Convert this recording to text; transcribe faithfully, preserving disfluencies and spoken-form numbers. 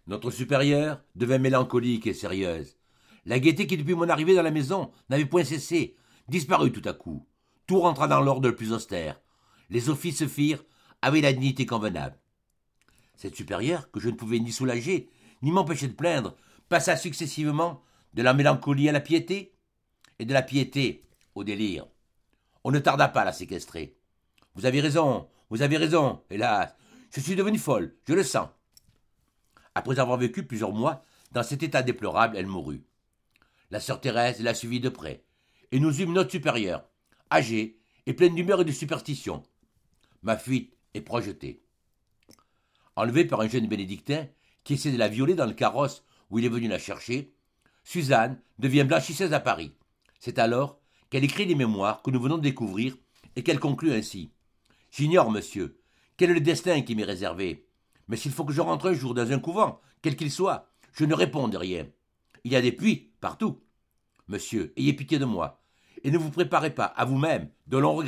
Notre supérieure devint mélancolique et sérieuse. La gaieté qui, depuis mon arrivée dans la maison, n'avait point cessé, disparut tout à coup. Tout rentra dans l'ordre le plus austère. Les offices se firent avec la dignité convenable. Cette supérieure, que je ne pouvais ni soulager, ni m'empêcher de plaindre, passa successivement de la mélancolie à la piété, et de la piété au délire. On ne tarda pas à la séquestrer. Vous avez raison, vous avez raison, hélas, je suis devenue folle, je le sens. Après avoir vécu plusieurs mois dans cet état déplorable, elle mourut. La sœur Thérèse la suivit de près, et nous eûmes notre supérieure, âgée et pleine d'humeur et de superstition. Ma fuite est projetée. Enlevée par un jeune bénédictin qui essaie de la violer dans le carrosse où il est venu la chercher, Suzanne devient blanchisseuse à Paris. C'est alors qu'elle écrit les mémoires que nous venons de découvrir et qu'elle conclut ainsi. « J'ignore, monsieur, quel est le destin qui m'est réservé, mais s'il faut que je rentre un jour dans un couvent, quel qu'il soit, je ne réponds de rien. Il y a des puits partout. Monsieur, ayez pitié de moi, et ne vous préparez pas à vous-même de longs regrets. »